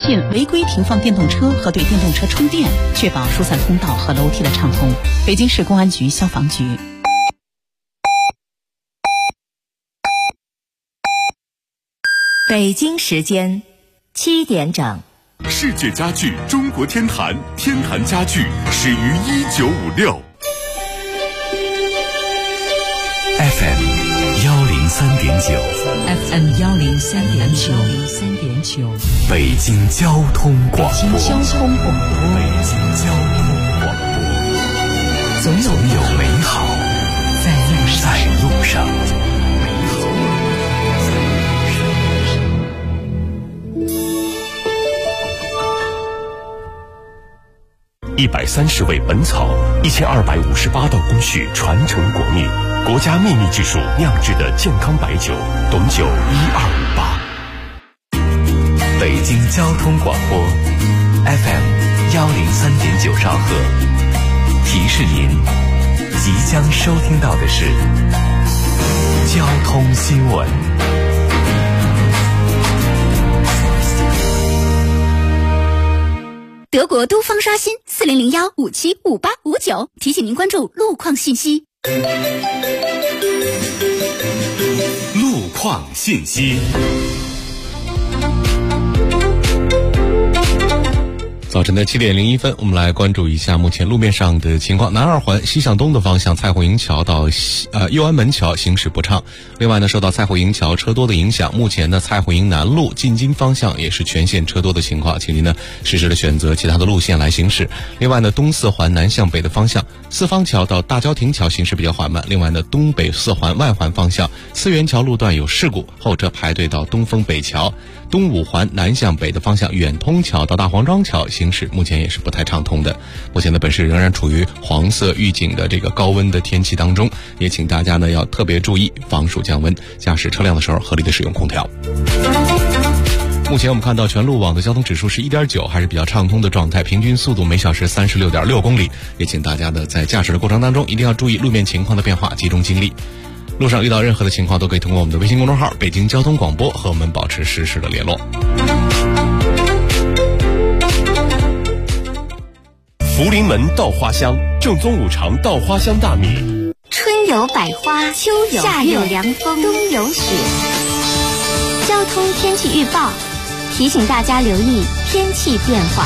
禁违规停放电动车和对电动车充电，确保疏散通道和楼梯的畅通。北京市公安局消防局。 北京时间7点整。 世界家具中国天坛，天坛家具始于1956。 FM 103.9 FM 103.9 北京交通广播。 北京交通广播。 总有美好在路上。 130味本草，1258道工序传承国秘，国家秘密技术酿制的健康白酒，董酒1258。 北京交通广播 FM 103.9兆赫，提示您即将收听到的是交通新闻。 德国都方刷新4001575859，提醒您关注路况信息。 路况信息。 早晨的7点01分，我们来关注一下目前路面上的情况。南二环西向东的方向，蔡虎营桥到右安门桥行驶不畅。另外呢，受到蔡虎营桥车多的影响，目前呢蔡虎营南路进京方向也是全线车多的情况，请您呢适时的选择其他的路线来行驶。另外呢，东四环南向北的方向，四方桥到大郊亭桥行驶比较缓慢。另外呢，东北四环外环方向，思源桥路段有事故，后车排队到东风北桥。东五环南向北的方向，远通桥到大黄庄桥行驶目前也是不太畅通的。目前呢，本市仍然处于黄色预警的这个高温的天气当中，也请大家呢要特别注意防暑降温，驾驶车辆的时候合理的使用空调。目前我们看到全路网的交通指数是 1.9， 还是比较畅通的状态，平均速度每小时36.6公里。也请大家呢在驾驶的过程当中一定要注意路面情况的变化，集中精力。路上遇到任何的情况，都可以通过我们的微信公众号北京交通广播和我们保持实时的联络。 福临门稻花香，正宗五常稻花香大米。 春有百花，秋有夏有凉风，冬有雪。交通天气预报提醒大家留意天气变化。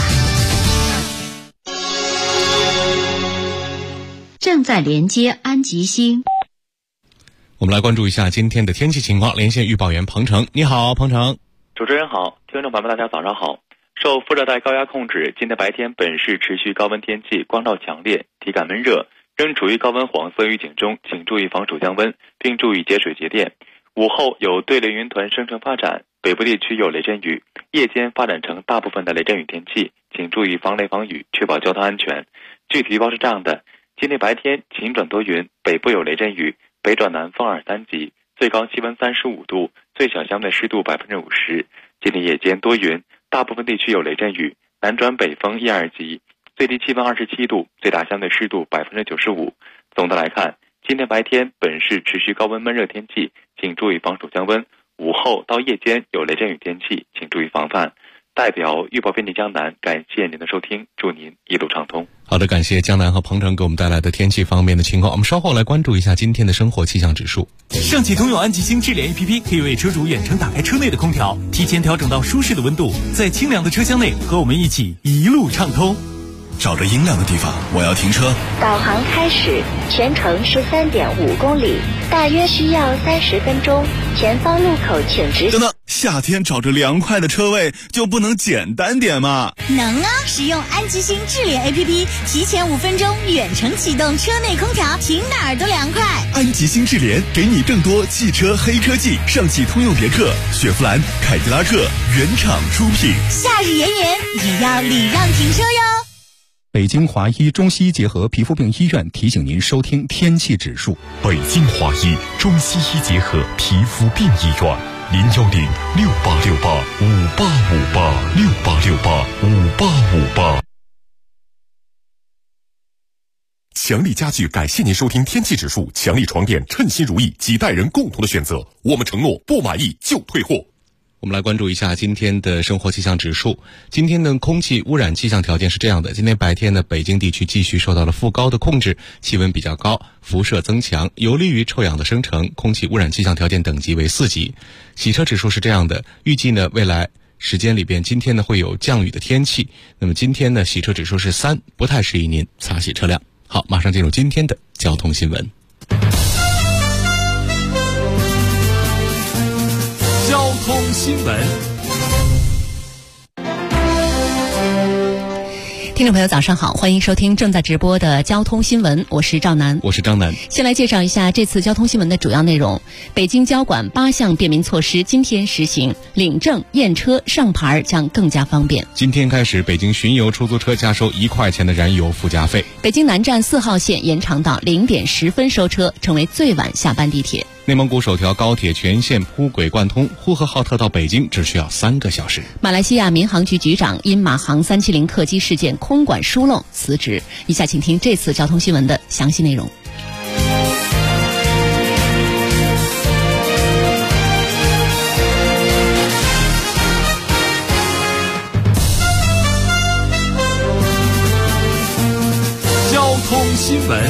正在连接安吉星。 我们来关注一下今天的天气情况，连线预报员彭程。你好，彭程。 主持人好，听众朋友们大家早上好。受副热带高压控制，今天白天本市持续高温天气，光照强烈，体感闷热，仍处于高温黄色预警中，请注意防暑降温，并注意节水节电。午后有对流云团生成发展，北部地区有雷阵雨，夜间发展成大部分的雷阵雨天气，请注意防雷防雨，确保交通安全。具体预报是这样的：今天白天晴转多云，北部有雷阵雨，北转南风2、3级，最高气温35度，最小相对湿度50%。今天夜间多云，大部分地区有雷阵雨，南转北风1、2级，最低气温27度，最大相对湿度95%。总的来看，今天白天本市持续高温闷热天气，请注意防暑降温。午后到夜间有雷阵雨天气，请注意防范。代表预报编辑江南，感谢您的收听，祝您一路畅通。 好的，感谢江南和彭程给我们带来的天气方面的情况。我们稍后来关注一下今天的生活气象指数。 上汽通用安吉星智联 APP 可以为车主远程打开车内的空调，提前调整到舒适的温度，在清凉的车厢内和我们一起一路畅通。 找着阴凉的地方，我要停车。 导航开始，全程13.5公里，大约需要30分钟。前方路口请直行。 等等，夏天找着凉快的车位就不能简单点吗？ 能啊！使用安吉星智联 APP， 提前5分钟远程启动车内空调，停哪儿都凉快。 安吉星智联给你更多汽车黑科技，上汽通用别克、雪佛兰、凯迪拉克原厂出品。 夏日炎炎也要礼让停车哟。 北京华医中西医结合皮肤病医院提醒您收听天气指数。 北京华医中西医结合皮肤病医院，010-6868-5858，6868-5858。强力家具感谢您收听天气指数，强力床垫称心如意，几代人共同的选择，我们承诺不满意就退货。 我们来关注一下今天的生活气象指数。今天的空气污染气象条件是这样的：今天白天呢，北京地区继续受到了副高的控制，气温比较高，辐射增强，有利于臭氧的生成，空气污染气象条件等级为4级。洗车指数是这样的，预计呢未来时间里边，今天呢会有降雨的天气。那么今天呢洗车指数是3，不太适宜您擦洗车辆。好，马上进入今天的交通新闻。 交通新闻。 听众朋友早上好，欢迎收听正在直播的交通新闻，我是赵楠。 我是张楠。 先来介绍一下这次交通新闻的主要内容。北京交管8项便民措施今天实行，领证、验车、上牌将更加方便。 今天开始，北京巡游出租车加收1块钱的燃油附加费。 北京南站4号线延长到0点10分收车，成为最晚下班地铁。 内蒙古首条高铁全线铺轨贯通，呼和浩特到北京只需要3个小时。 马来西亚民航局局长因马航370客机事件空管疏漏辞职。以下请听这次交通新闻的详细内容。 交通新闻。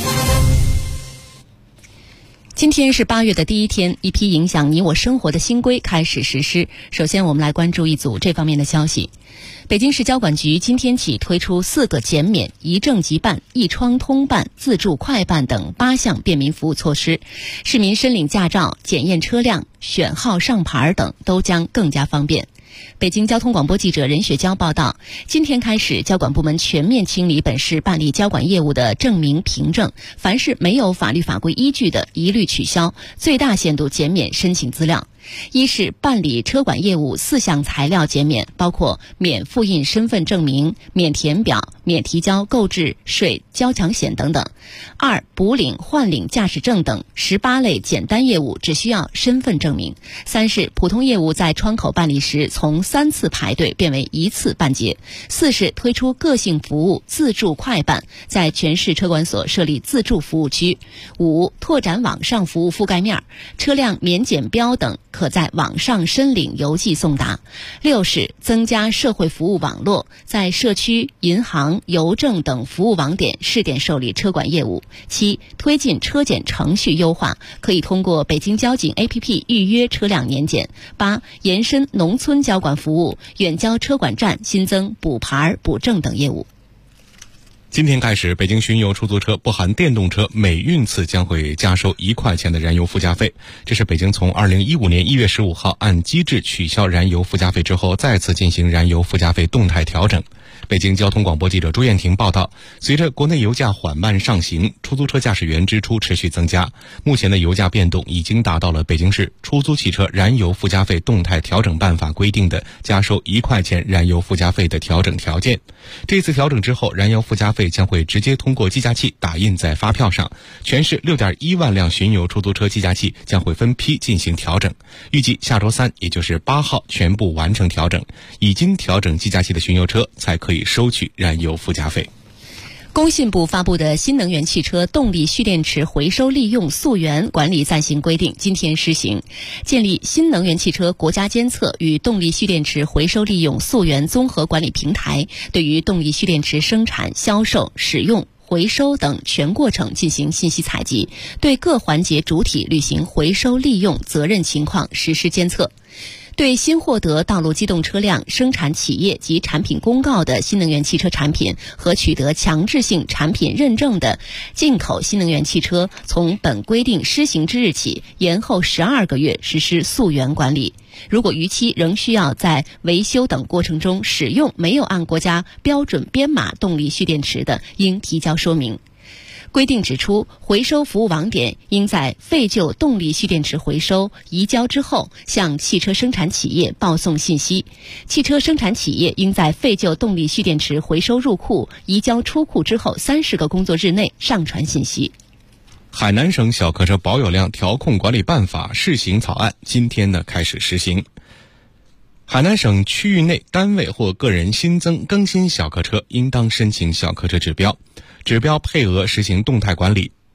今天是8月的第一天，一批影响你我生活的新规开始实施。首先我们来关注一组这方面的消息。北京市交管局今天起推出4个减免、一证即办、一窗通办、自助快办等8项便民服务措施，市民申领驾照、检验车辆、选号上牌等都将更加方便。北京交通广播记者任雪娇报道，今天开始，交管部门全面清理本市办理交管业务的证明凭证，凡是没有法律法规依据的，一律取消，最大限度减免申请资料。一是办理车管业务4项材料减免，包括免复印身份证明、免填表、免提交购置税交强险等等。2补领换领驾驶证等18类简单业务只需要身份证明。3是普通业务在窗口办理时从3次排队变为1次办结。4是推出个性服务自助快办，在全市车管所设立自助服务区。5拓展网上服务覆盖面，车辆免检标等可在网上申领邮寄送达。6是增加社会服务网络，在社区、银行、邮政等服务网点试点受理车管业务。7推进车检程序优化，可以通过北京交警 APP 预约车辆年检。8延伸农村交管服务，远交车管站新增补牌、补证等业务。 今天开始，北京巡游出租车不含电动车每运次将会加收1块钱的燃油附加费。这是北京从2015年1月15号按机制取消燃油附加费之后，再次进行燃油附加费动态调整。北京交通广播记者朱艳婷报道，随着国内油价缓慢上行，出租车驾驶员支出持续增加。目前的油价变动已经达到了北京市出租汽车燃油附加费动态调整办法规定的加收1块钱燃油附加费的调整条件。这次调整之后，燃油附加费将会直接通过计价器打印在发票上。全市6.1万辆巡游出租车计价器将会分批进行调整，预计下周3，也就是8号全部完成调整。已经调整计价器的巡游车才可以收取燃油附加费。 工信部发布的新能源汽车动力蓄电池回收利用溯源管理暂行规定今天施行，建立新能源汽车国家监测与动力蓄电池回收利用溯源综合管理平台，对于动力蓄电池生产、销售、使用、回收等全过程进行信息采集，对各环节主体履行回收利用责任情况实施监测。对新获得道路机动车辆生产企业及产品公告的新能源汽车产品和取得强制性产品认证的进口新能源汽车，从本规定施行之日起延后12个月实施溯源管理。如果逾期仍需要在维修等过程中使用没有按国家标准编码动力蓄电池的，应提交说明。规定指出，回收服务网点应在废旧动力蓄电池回收移交之后，向汽车生产企业报送信息。汽车生产企业应在废旧动力蓄电池回收入库、移交出库之后30个工作日内上传信息。 海南省小客车保有量调控管理办法试行草案今天呢开始实行。海南省区域内单位或个人新增更新小客车应当申请小客车指标，指标配额实行动态管理。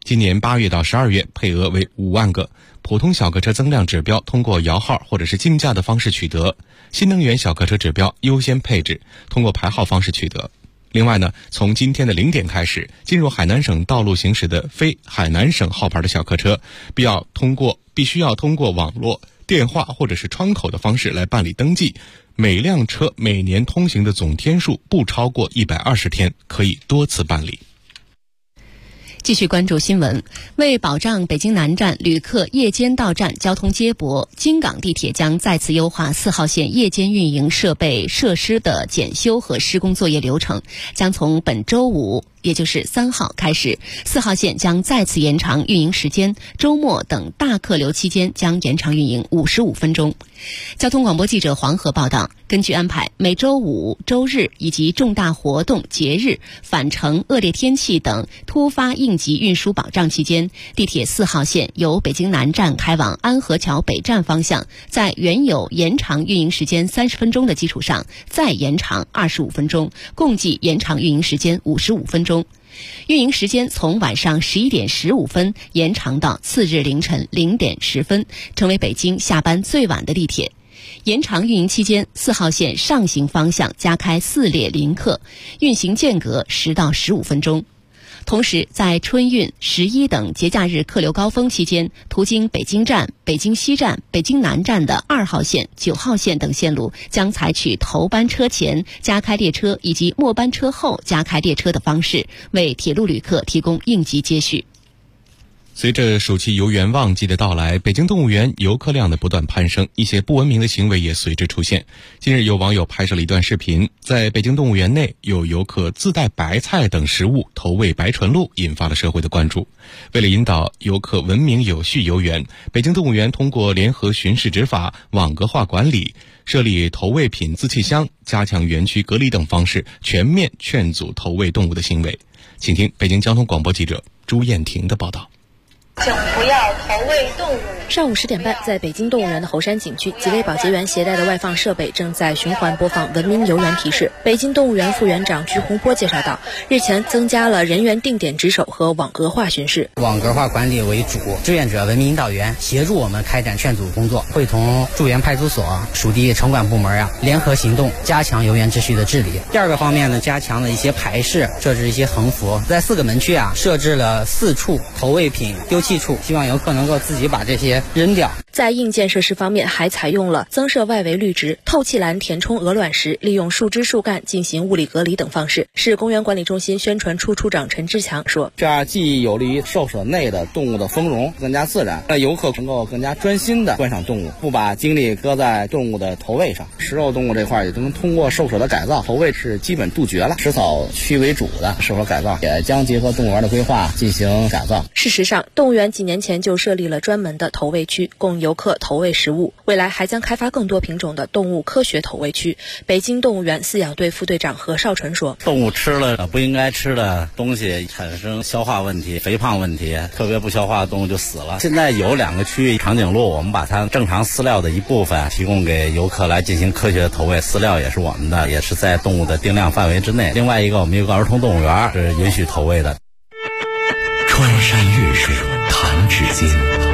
今年8月到12月配额为5万个。普通小客车增量指标通过摇号或者是竞价的方式取得，新能源小客车指标优先配置，通过排号方式取得。另外呢，从今天的0点开始，进入海南省道路行驶的非海南省号牌的小客车，必须要通过网络、电话或者是窗口的方式来办理登记。每辆车每年通行的总天数不超过120天，可以多次办理。 继续关注新闻，为保障北京南站旅客夜间到站交通接驳，京港地铁将再次优化4号线夜间运营设备设施的检修和施工作业流程，将从本周五也就是3号开始，4号线将再次延长运营时间，周末等大客流期间将延长运营55分钟。交通广播记者黄河报道，根据安排，每周五、周日以及重大活动、节日、返程、恶劣天气等突发应急运输保障期间，地铁4号线由北京南站开往安河桥北站方向，在原有延长运营时间30分钟的基础上，再延长25分钟，共计延长运营时间55分钟。运营时间从晚上11点15分延长到次日凌晨0点10分，成为北京下班最晚的地铁。延长运营期间，4号线上行方向加开4列临客，运行间隔10到15分钟。同时，在春运、11等节假日客流高峰期间，途经北京站、北京西站、北京南站的2号线、9号线等线路将采取头班车前加开列车以及末班车后加开列车的方式，为铁路旅客提供应急接续。 随着暑期游园旺季的到来，北京动物园游客量的不断攀升，一些不文明的行为也随之出现。近日有网友拍摄了一段视频，在北京动物园内有游客自带白菜等食物投喂白纯鹿，引发了社会的关注。为了引导游客文明有序游园，北京动物园通过联合巡视执法、网格化管理、设立投喂品自弃箱、加强园区隔离等方式，全面劝阻投喂动物的行为。请听北京交通广播记者朱艳婷的报道。 请不要投喂动物。 上午10点半，在北京动物园的猴山景区，几位保洁员携带的外放设备正在循环播放文明游园提示。北京动物园副园长鞠洪波介绍道，日前增加了人员定点值守和网格化巡视， 网格化管理为主，志愿者文明引导员协助我们开展劝阻工作，会同驻园派出所、属地城管部门联合行动，加强游园秩序的治理。第二个方面呢，加强了一些排示，设置一些横幅，在4个门区设置了4处投喂品丢弃处，希望游客能够自己把这些扔掉。 在硬件设施方面，还采用了增设外围绿植、透气栏填充鹅卵石，利用树枝树干进行物理隔离等方式。市公园管理中心宣传处处长陈志强说， 这样既有利于兽舍内的动物的丰容更加自然，让游客能够更加专心的观赏动物，不把精力搁在动物的投喂上。食肉动物这块也能通过兽舍的改造，投喂是基本杜绝了，食草区为主的兽舍改造也将结合动物园的规划进行改造。 事实上，动物园几年前就设立了专门的投喂区，供游客投喂食物，未来还将开发更多品种的动物科学投喂区。北京动物园饲养队副队长何少纯说， 动物吃了不应该吃的东西，产生消化问题、肥胖问题，特别不消化的动物就死了。现在有2个区域，长颈鹿我们把它正常饲料的一部分提供给游客来进行科学的投喂，饲料也是我们的，也是在动物的定量范围之内。另外一个，我们有个儿童动物园是允许投喂的。 穿山越水弹指间，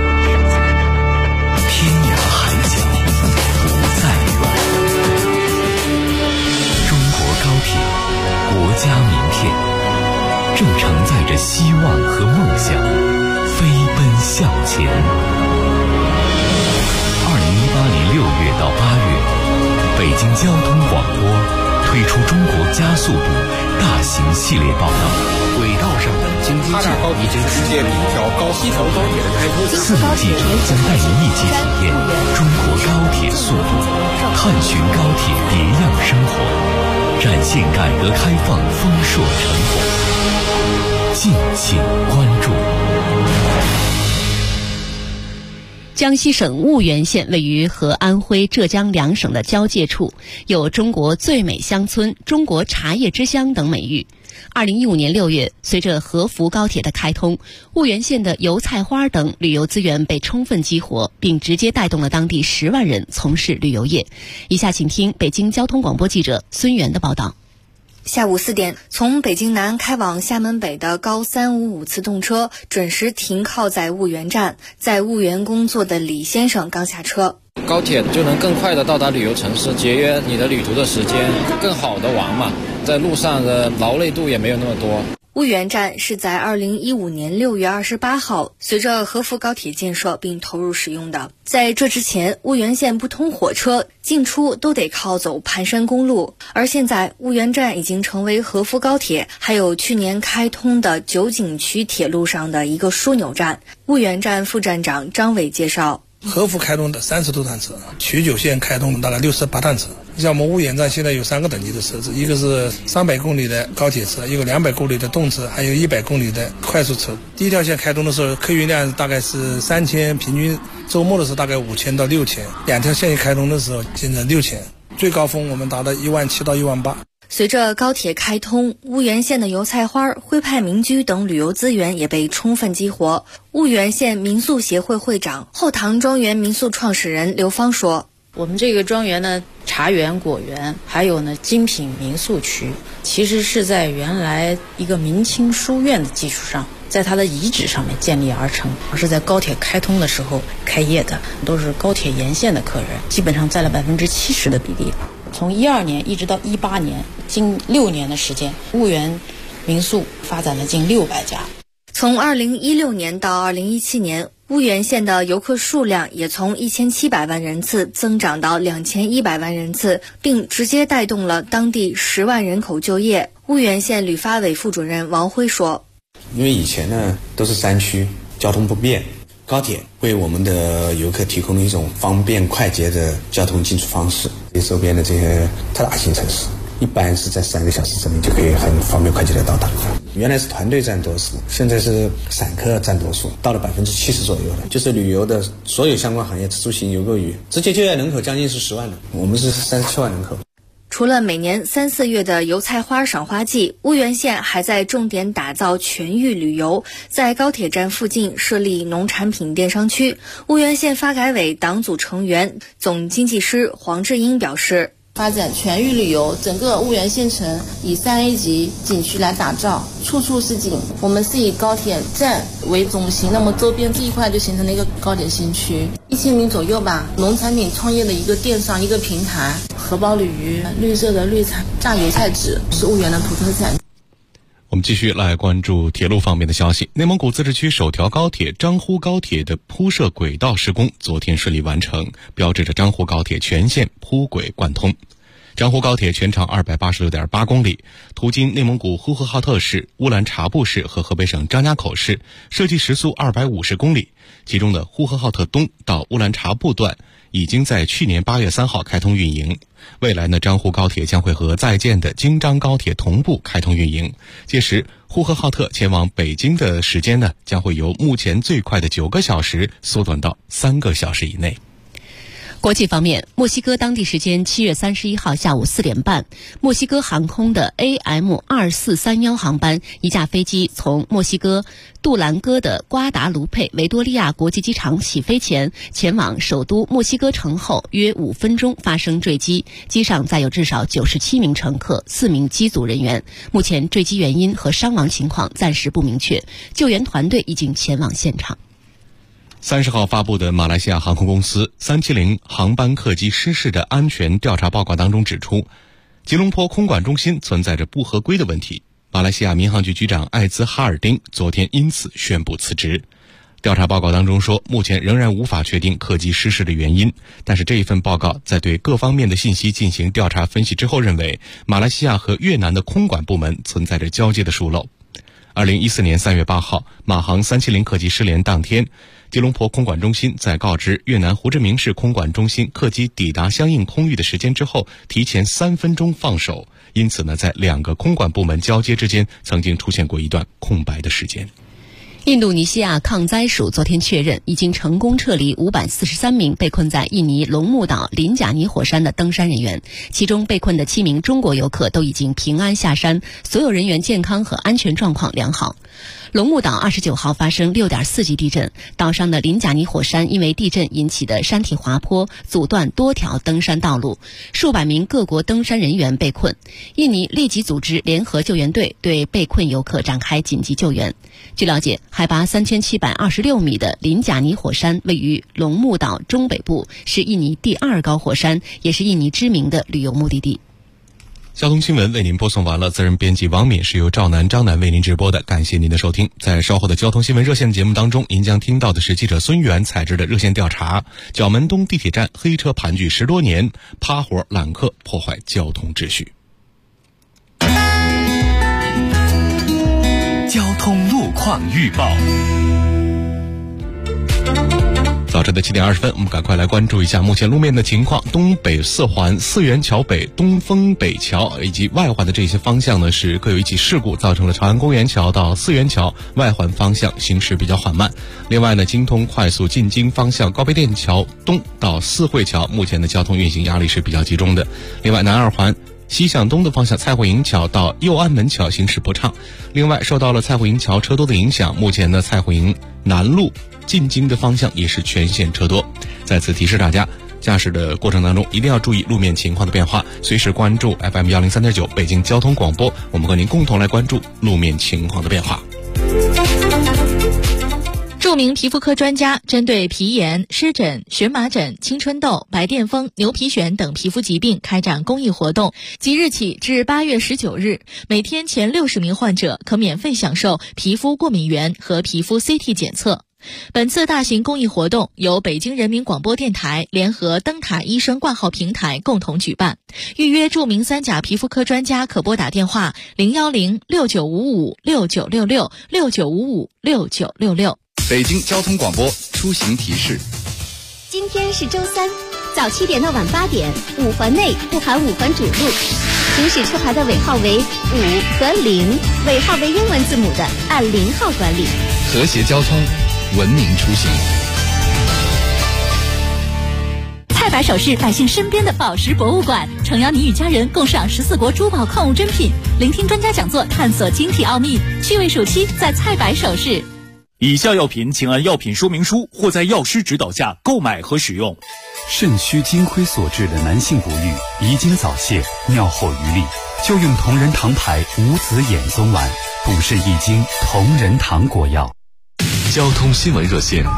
天涯海角不再远。中国高铁，国家名片，正承载着希望和梦想，飞奔向前。2018年6月到8月，北京交通广播推出中国加速度大型系列报道。轨道上的经济计划已经世界第一条西条高铁的开通。4名记者将带您一起体验中国高铁速度，探寻高铁别样生活，展现改革开放丰硕成果。敬请关注。 江西省婺源县位于和安徽、浙江2省的交界处，有中国最美乡村、中国茶叶之乡等美誉。2015年6月，随着合福高铁的开通，婺源县的油菜花等旅游资源被充分激活，并直接带动了当地10万人从事旅游业。以下请听北京交通广播记者孙源的报道。 下午4点，从北京南开往厦门北的高355次动车准时停靠在婺源站，在婺源工作的李先生刚下车。 高铁就能更快的到达旅游城市，节约你的旅途的时间，更好的玩嘛，在路上的劳累度也没有那么多。 婺源站是在2015年6月28号随着合福高铁建设并投入使用的。在这之前，婺源线不通火车，进出都得靠走盘山公路。而现在，婺源站已经成为合福高铁还有去年开通的九景区铁路上的一个枢纽站。婺源站副站长张伟介绍。 合福开通的30多趟车，曲九线开通大概68趟车。像我们婺源站现在有3个等级的设置，一个是300公里的高铁车，一个200公里的动车，还有100公里的快速车。第一条线开通的时候，客运量大概是3000，平均周末的时候大概5000到6000。2条线一开通的时候，现在6000，最高峰我们达到17000到18000。 随着高铁开通，婺源县的油菜花、徽派民居等旅游资源也被充分激活。婺源县民宿协会会长、后塘庄园民宿创始人刘芳说：“ 我们这个庄园呢，茶园、果园，还有呢精品民宿区，其实是在原来一个明清书院的基础上，在它的遗址上面建立而成，是在高铁开通的时候开业的，都是高铁沿线的客人，基本上占了70%的比例。从12年一直到18年，近6年的时间，婺源民宿发展了近600家。 从2016年到2017年，婺源县的游客数量也从1700万人次增长到2100万人次，并直接带动了当地10万人口就业。婺源县旅发委副主任王辉说：“ 因为以前呢都是山区，交通不便，高铁为我们的游客提供了一种方便快捷的交通进出方式。周边的这些特大型城市，一般是在3个小时之内就可以很方便快捷的到达。原来是团队占多数，现在是散客占多数，到了70%左右了。就是旅游的所有相关行业，自助型、游购娱，直接就业人口将近是10万人，我们是37万人口。” 除了每年3、4月的油菜花赏花季，婺源县还在重点打造全域旅游，在高铁站附近设立农产品电商区。婺源县发改委党组成员、总经济师黄志英表示：“ 发展全域旅游，整个婺源县城以3A 级景区来打造，处处是景。我们是以高铁站为中心，那么周边这一块就形成了一个高铁新区，1000名左右吧。农产品创业的一个电商一个平台，荷包鲤鱼、绿色的绿菜榨油菜籽是婺源的土特产。” 我们继续来关注铁路方面的消息。内蒙古自治区首条高铁张呼高铁的铺设轨道施工昨天顺利完成，标志着张呼高铁全线铺轨贯通。张呼高铁全长286.8公里，途经内蒙古呼和浩特市、乌兰察布市和河北省张家口市，设计时速250公里。其中的呼和浩特东到乌兰察布段已经在去年8月3号开通运营。未来呢，张呼高铁将会和在建的京张高铁同步开通运营。届时，呼和浩特前往北京的时间呢，将会由目前最快的9个小时缩短到3个小时以内。 国际方面，墨西哥当地时间7月31号下午4点半，墨西哥航空的 AM2431 航班一架飞机从墨西哥杜兰戈的瓜达卢佩维多利亚国际机场起飞前，前往首都墨西哥城后约5分钟发生坠机，机上载有至少97名乘客、4名机组人员。目前坠机原因和伤亡情况暂时不明确，救援团队已经前往现场。 30号发布的马来西亚航空公司370航班客机失事的安全调查报告当中指出，吉隆坡空管中心存在着不合规的问题。马来西亚民航局局长艾兹哈尔丁昨天因此宣布辞职。调查报告当中说，目前仍然无法确定客机失事的原因，但是这一份报告在对各方面的信息进行调查分析之后认为，马来西亚和越南的空管部门存在着交接的疏漏。2014年3月8号，马航370客机失联当天，吉隆坡空管中心在告知越南胡志明市空管中心客机抵达相应空域的时间之后，提前3分钟放手，因此呢，在2个空管部门交接之间曾经出现过一段空白的时间。 印度尼西亚抗灾署昨天确认，已经成功撤离543名被困在印尼龙目岛林贾尼火山的登山人员，其中被困的7名中国游客都已经平安下山，所有人员健康和安全状况良好。 龙目岛29号发生6.4级地震，岛上的林贾尼火山因为地震引起的山体滑坡阻断多条登山道路，数百名各国登山人员被困。印尼立即组织联合救援队对被困游客展开紧急救援。据了解，海拔3726米的林贾尼火山位于龙目岛中北部，是印尼第2高火山，也是印尼知名的旅游目的地。 交通新闻为您播送完了，责任编辑王敏，是由赵楠、张楠为您直播的，感谢您的收听。在稍后的交通新闻热线节目当中，您将听到的是记者孙源采制的热线调查：角门东地铁站黑车盘踞10多年，趴活揽客破坏交通秩序。 交通路况预报。 早晨的7点20分，我们赶快来关注一下目前路面的情况。东北4环四元桥北、东风北桥以及外环的这些方向呢，是各有一起事故，造成了长安公园桥到四元桥外环方向行驶比较缓慢。另外呢，京通快速进京方向高碑店桥东到四惠桥目前的交通运行压力是比较集中的。另外，南二环西向东的方向蔡慧营桥到右安门桥行驶不畅。另外，受到了蔡慧营桥车多的影响，目前呢蔡慧营南路进京的方向也是全线车多。在此提示大家，驾驶的过程当中一定要注意路面情况的变化，随时关注 FM 103.9北京交通广播，我们和您共同来关注路面情况的变化。 著名皮肤科专家针对皮炎、湿疹、荨麻疹、青春痘、白癜风、牛皮癣等皮肤疾病开展公益活动，即日起至8月19日，每天前60名患者可免费享受皮肤过敏原和皮肤 CT 检测。本次大型公益活动由北京人民广播电台联合灯塔医生挂号平台共同举办。预约著名3甲皮肤科专家可拨打电话01069556966 69556966。 北京交通广播出行提示： 今天是周三，早7点到晚8点，5环内不含5环主路，行驶车牌的尾号为5和0，尾号为英文字母的按0号管理。 和谐交通，文明出行。 蔡百首饰，百姓身边的宝石博物馆，诚邀你与家人共赏14国珠宝矿物珍品，聆听专家讲座，探索晶体奥秘。趣味暑期在蔡百首饰。 以下药品请按药品说明书或在药师指导下购买和使用。 肾虚金亏所致的男性不育、遗精早泄、尿后余力，就用同仁堂牌无籽眼松丸，补肾益精同仁堂果药。 交通新闻热线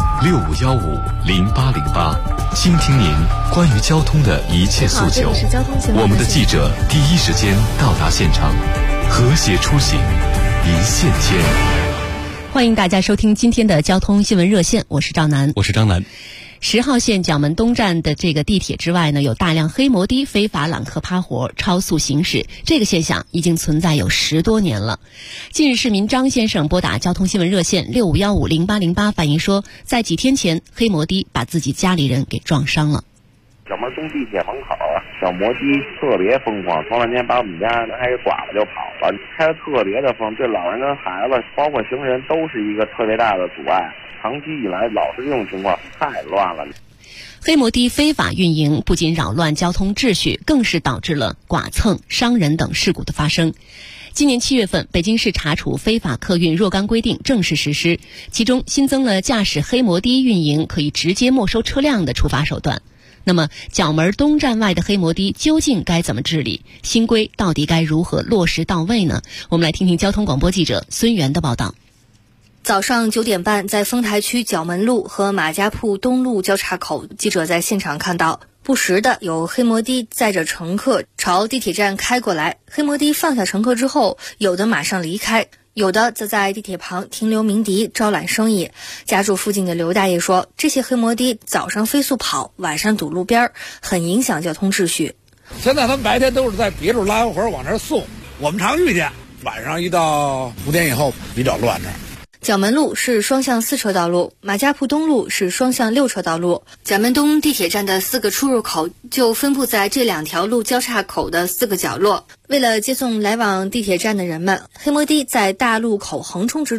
65150808，倾听您关于交通的一切诉求。我们的记者第一时间到达现场，和谐出行，一线牵。 欢迎大家收听今天的交通新闻热线，我是赵楠， 我是张楠。 10号线角门东站的这个地铁之外呢，有大量黑摩的非法揽客趴活、超速行驶，这个现象已经存在有10多年了。近日，市民张先生拨打交通新闻热线65150808反映说，在几天前，黑摩的把自己家里人给撞伤了。 角门东地铁门口，小摩的特别疯狂，头2天把我们家人还给剐了就跑了，开得特别的疯，对老人跟孩子，包括行人都是一个特别大的阻碍。长期以来老是这种情况，太乱了。 黑摩的非法运营不仅扰乱交通秩序，更是导致了剐蹭、伤人等事故的发生。今年7月份，北京市查处非法客运若干规定正式实施，其中新增了驾驶黑摩的运营可以直接没收车辆的处罚手段。那么，角门东站外的黑摩的究竟该怎么治理？新规到底该如何落实到位呢？我们来听听交通广播记者孙源的报道。 早上9点半，在丰台区角门路和马家铺东路交叉口，记者在现场看到，不时的有黑摩的载着乘客朝地铁站开过来。黑摩的放下乘客之后，有的马上离开，有的则在地铁旁停留鸣笛，招揽生意。家住附近的刘大爷说，这些黑摩的早上飞速跑，晚上堵路边，很影响交通秩序。 现在他们白天都是在别处拉完活往那儿送，我们常遇见，晚上一到5点以后比较乱这儿。 角门路是双向4车道路，马家铺东路是双向6车道路。角门东地铁站的4个出入口就分布在这2条路交叉口的4个角落。为了接送来往地铁站的人们，黑摩的在大路口横冲直撞，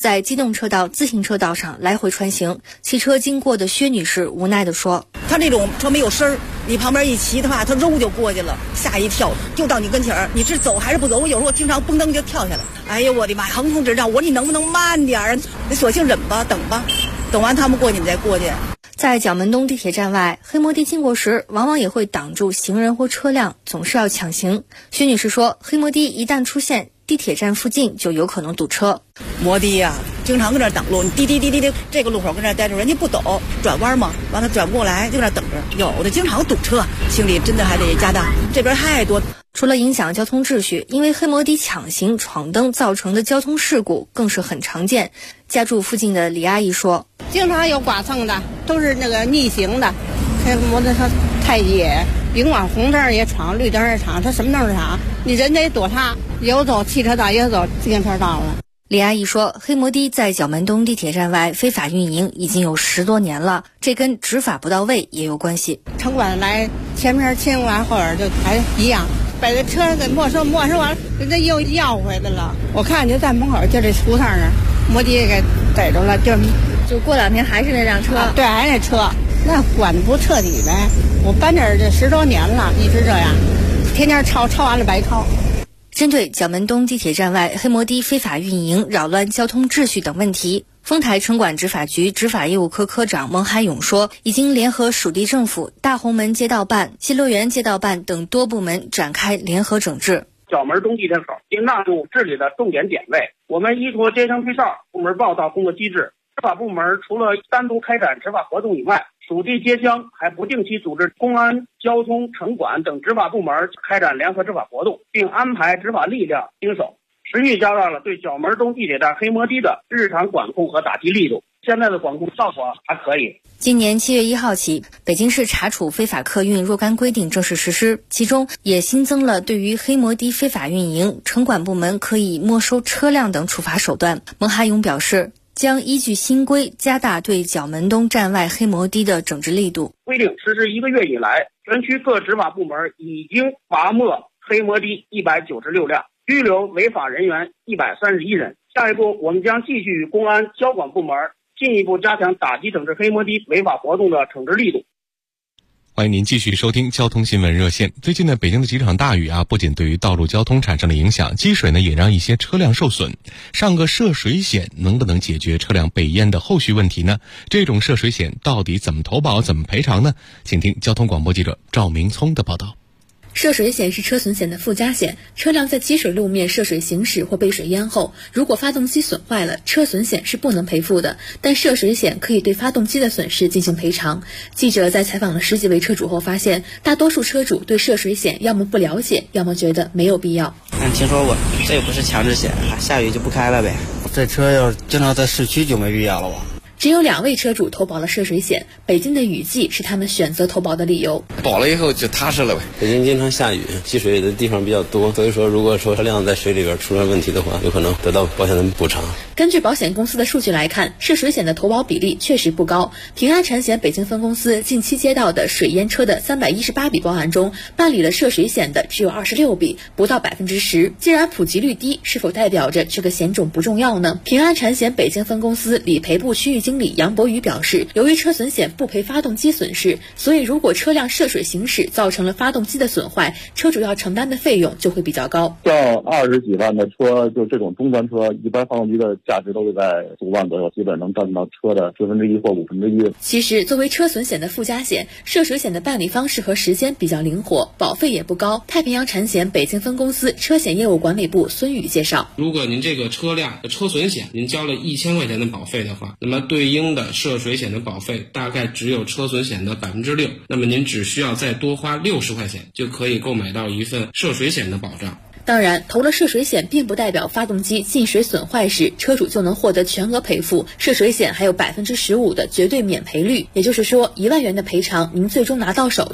在机动车道、自行车道上来回穿行。汽车经过的薛女士无奈地说：“ 他那种车没有声儿，你旁边一骑的话，他肉就过去了，吓一跳，就到你跟前儿，你是走还是不走？我有时候经常蹦蹬就跳下来。哎呀，我的妈，横冲直撞！我说你能不能慢点儿？你索性忍吧，等吧，等完他们过你们再过去。” 在角门东地铁站外，黑摩的经过时，往往也会挡住行人或车辆，总是要抢行。薛女士说，黑摩的一旦出现，地铁站附近就有可能堵车。 摩的呀，经常跟那等路，你滴滴滴滴滴，这个路口跟那待着，人家不走，转弯嘛，完了转不过来，就在那等着。有的经常堵车，清理真的还得加大，这边太多。 除了影响交通秩序，因为黑摩的抢行、闯灯造成的交通事故更是很常见。家住附近的李阿姨说， 经常有剐蹭的，都是那个逆行的，开摩托车太野，甭管红灯也闯，绿灯也闯，他什么灯都闯，你人得躲他，有走汽车道，也有走自行车道了。 李阿姨说，黑摩的在角门东地铁站外非法运营已经有10多年了，这跟执法不到位也有关系。 城管来前面清完，后边就还一样，把这车给没收完了，人家又要回来了。我看就在门口，就这胡同那儿，摩的给逮着了，就过2天还是那辆车，对，还是那车，那管不彻底呗。我搬这儿这10多年了，一直这样，天天抄完了白抄。 针对角门东地铁站外黑摩的非法运营、扰乱交通秩序等问题，丰台城管执法局执法业务科科长孟海勇说，已经联合属地政府、大红门街道办、西乐园街道办等多部门展开联合整治。 角门东地铁口应纳入治理的重点点位。我们依托街乡推哨、部门报道工作机制，执法部门除了单独开展执法活动以外，属地街乡还不定期组织公安、交通、城管等执法部门开展联合执法活动，并安排执法力量盯守，持续加大了对角门东地铁站黑摩的的日常管控和打击力度。现在的管控效果还可以。 今年7月1号起，北京市查处非法客运若干规定正式实施，其中也新增了对于黑摩的非法运营，城管部门可以没收车辆等处罚手段。孟海勇表示，将依据新规加大对角门东站外黑摩的的整治力度。 规定实施1个月以来，全区各执法部门已经罚没黑摩的196辆，拘留违法人员131人。下一步，我们将继续与公安、交管部门进一步加强打击整治黑摩的违法活动的惩治力度。 欢迎您继续收听交通新闻热线。最近呢，北京的几场大雨不仅对于道路交通产生了影响，积水呢也让一些车辆受损。上个涉水险能不能解决车辆被淹的后续问题呢？这种涉水险到底怎么投保、怎么赔偿呢？请听交通广播记者赵明聪的报道。 涉水险是车损险的附加险，车辆在积水路面涉水行驶或被水淹后，如果发动机损坏了，车损险是不能赔付的，但涉水险可以对发动机的损失进行赔偿。记者在采访了10几位车主后发现，大多数车主对涉水险要么不了解，要么觉得没有必要。 听说过，这又不是强制险，下雨就不开了呗。这车要经常在市区就没必要了吧。 只有2位车主投保了涉水险，北京的雨季是他们选择投保的理由。 保了以后就踏实了呗。北京经常下雨，积水的地方比较多，所以说如果说车辆在水里边出了问题的话，有可能得到保险的补偿。 根据保险公司的数据来看，涉水险的投保比例确实不高。平安产险北京分公司近期接到的水淹车的318笔报案中，办理了涉水险的只有26笔，不到10%。既然普及率低，是否代表着这个险种不重要呢？平安产险北京分公司理赔部区域经理杨博宇表示，由于车损险不赔发动机损失，所以如果车辆涉水行驶造成了发动机的损坏，车主要承担的费用就会比较高。 像20几万的车，就这种中端车，一般发动机的价值都是在5万左右，基本能占到车的1/10或1/5。 其实作为车损险的附加险，涉水险的办理方式和时间比较灵活，保费也不高。太平洋产险北京分公司车险业务管理部孙宇介绍， 如果您这个车辆的车损险您交了1000块钱的保费的话，那么对应的涉水险的保费大概只有车损险的6%，那么您只需要再多花60块钱就可以购买到一份涉水险的保障。 当然，投了涉水险并不代表发动机进水损坏时车主就能获得全额赔付，涉水险还有15%的绝对免赔率，也就是说1万元的赔偿您最终拿到手